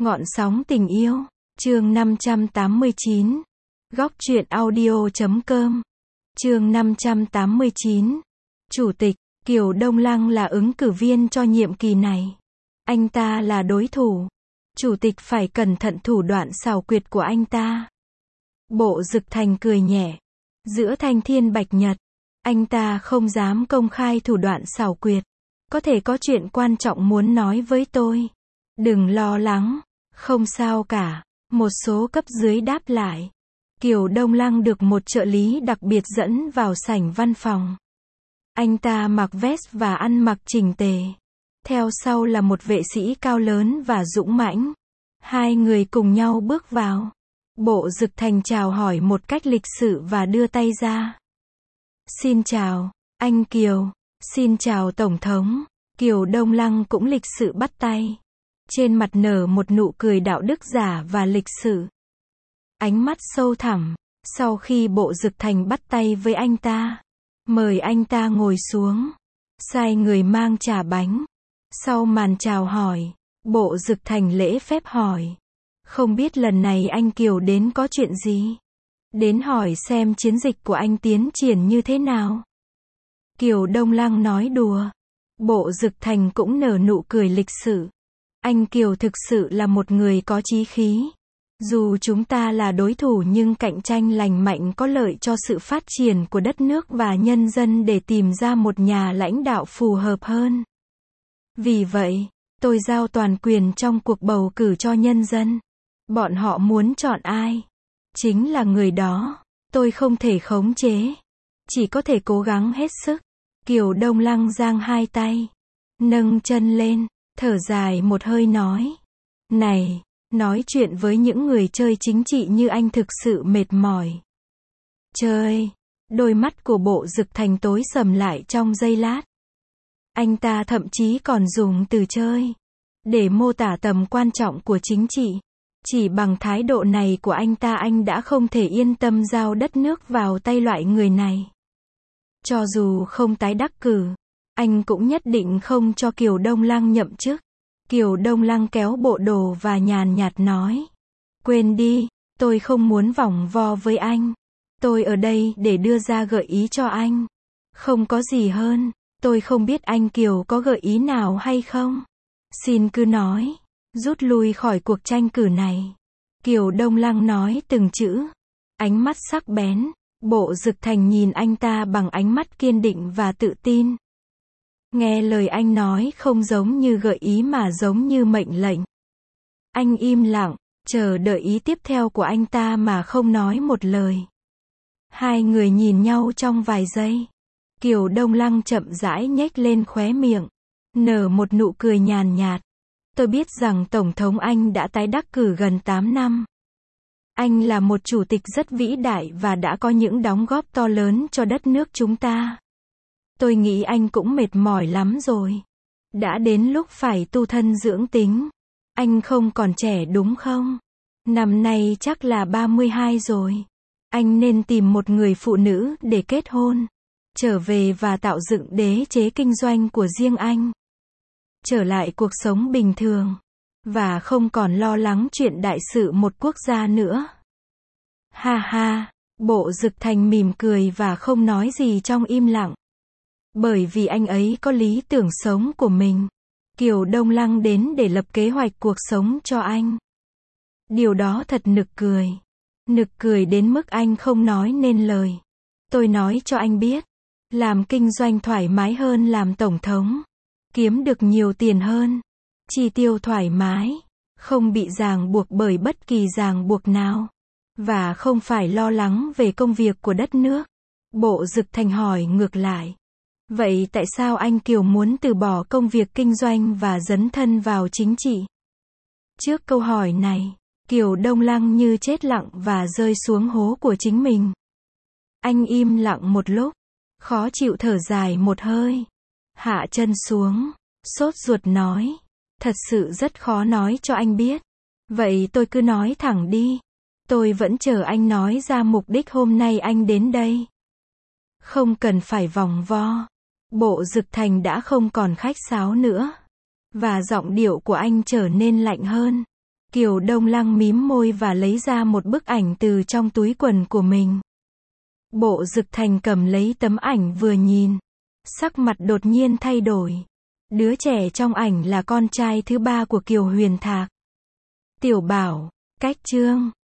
Ngọn sóng tình yêu, chương 589. Góc truyện audio.com. Chương 589. Chủ tịch, Kiều Đông Lăng là ứng cử viên cho nhiệm kỳ này. Anh ta là đối thủ. Chủ tịch phải cẩn thận thủ đoạn xảo quyệt của anh ta. Bộ Dực Thành cười nhẹ. Giữa thanh thiên bạch nhật, anh ta không dám công khai thủ đoạn xảo quyệt. Có thể có chuyện quan trọng muốn nói với tôi. Đừng lo lắng, không sao cả. Một số cấp dưới đáp lại. Kiều Đông Lăng được một trợ lý đặc biệt dẫn vào sảnh văn phòng. Anh ta mặc vest và ăn mặc chỉnh tề. Theo sau là một vệ sĩ cao lớn và dũng mãnh. Hai người cùng nhau bước vào. Bộ Dực Thành chào hỏi một cách lịch sự và đưa tay ra. Xin chào, anh Kiều. Xin chào Tổng thống. Kiều Đông Lăng cũng lịch sự bắt tay. Trên mặt nở một nụ cười đạo đức giả và lịch sự. Ánh mắt sâu thẳm. Sau khi Bộ Dực Thành bắt tay với anh ta, mời anh ta ngồi xuống. Sai người mang trà bánh. Sau màn chào hỏi, Bộ Dực Thành lễ phép hỏi. Không biết lần này anh Kiều đến có chuyện gì? Đến hỏi xem chiến dịch của anh tiến triển như thế nào? Kiều Đông Lăng nói đùa. Bộ Dực Thành cũng nở nụ cười lịch sự. Anh Kiều thực sự là một người có chí khí. Dù chúng ta là đối thủ nhưng cạnh tranh lành mạnh có lợi cho sự phát triển của đất nước và nhân dân để tìm ra một nhà lãnh đạo phù hợp hơn. Vì vậy, tôi giao toàn quyền trong cuộc bầu cử cho nhân dân. Bọn họ muốn chọn ai? Chính là người đó. Tôi không thể khống chế. Chỉ có thể cố gắng hết sức. Kiều Đông Lăng giang hai tay. Nâng chân lên. Thở dài một hơi nói. Này, nói chuyện với những người chơi chính trị như anh thực sự mệt mỏi. Chơi. Đôi mắt của Bộ Dực Thành tối sầm lại trong giây lát. Anh ta thậm chí còn dùng từ chơi để mô tả tầm quan trọng của chính trị. Chỉ bằng thái độ này của anh ta anh đã không thể yên tâm giao đất nước vào tay loại người này. Cho dù không tái đắc cử, anh cũng nhất định không cho Kiều Đông Lăng nhậm chức. Kiều Đông Lăng kéo bộ đồ và nhàn nhạt nói. Quên đi, tôi không muốn vòng vo với anh. Tôi ở đây để đưa ra gợi ý cho anh. Không có gì hơn, tôi không biết anh Kiều có gợi ý nào hay không. Xin cứ nói, rút lui khỏi cuộc tranh cử này. Kiều Đông Lăng nói từng chữ. Ánh mắt sắc bén, Bộ Dực Thành nhìn anh ta bằng ánh mắt kiên định và tự tin. Nghe lời anh nói không giống như gợi ý mà giống như mệnh lệnh. Anh im lặng, chờ đợi ý tiếp theo của anh ta mà không nói một lời. Hai người nhìn nhau trong vài giây. Kiều Đông Lăng chậm rãi nhếch lên khóe miệng, nở một nụ cười nhàn nhạt. Tôi biết rằng Tổng thống Anh đã tái đắc cử gần 8 năm. Anh là một chủ tịch rất vĩ đại và đã có những đóng góp to lớn cho đất nước chúng ta. Tôi nghĩ anh cũng mệt mỏi lắm rồi. Đã đến lúc phải tu thân dưỡng tính. Anh không còn trẻ đúng không? Năm nay chắc là 32 rồi. Anh nên tìm một người phụ nữ để kết hôn. Trở về và tạo dựng đế chế kinh doanh của riêng anh. Trở lại cuộc sống bình thường. Và không còn lo lắng chuyện đại sự một quốc gia nữa. Ha ha, Bộ Dực Thành mỉm cười và không nói gì trong im lặng. Bởi vì anh ấy có lý tưởng sống của mình. Kiều Đông Lăng đến để lập kế hoạch cuộc sống cho anh. Điều đó thật nực cười. Nực cười đến mức anh không nói nên lời. Tôi nói cho anh biết. Làm kinh doanh thoải mái hơn làm tổng thống. Kiếm được nhiều tiền hơn. Chi tiêu thoải mái. Không bị ràng buộc bởi bất kỳ ràng buộc nào. Và không phải lo lắng về công việc của đất nước. Bộ Dực Thành hỏi ngược lại. Vậy tại sao anh Kiều muốn từ bỏ công việc kinh doanh và dấn thân vào chính trị? Trước câu hỏi này, Kiều Đông Lăng như chết lặng và rơi xuống hố của chính mình. Anh im lặng một lúc, khó chịu thở dài một hơi. Hạ chân xuống, sốt ruột nói. Thật sự rất khó nói cho anh biết. Vậy tôi cứ nói thẳng đi. Tôi vẫn chờ anh nói ra mục đích hôm nay anh đến đây. Không cần phải vòng vo. Bộ Dực Thành đã không còn khách sáo nữa. Và giọng điệu của anh trở nên lạnh hơn. Kiều Đông Lăng mím môi và lấy ra một bức ảnh từ trong túi quần của mình. Bộ Dực Thành cầm lấy tấm ảnh vừa nhìn. Sắc mặt đột nhiên thay đổi. Đứa trẻ trong ảnh là con trai thứ ba của Kiều Huyền Thạc. Tiểu Bảo, cách chương.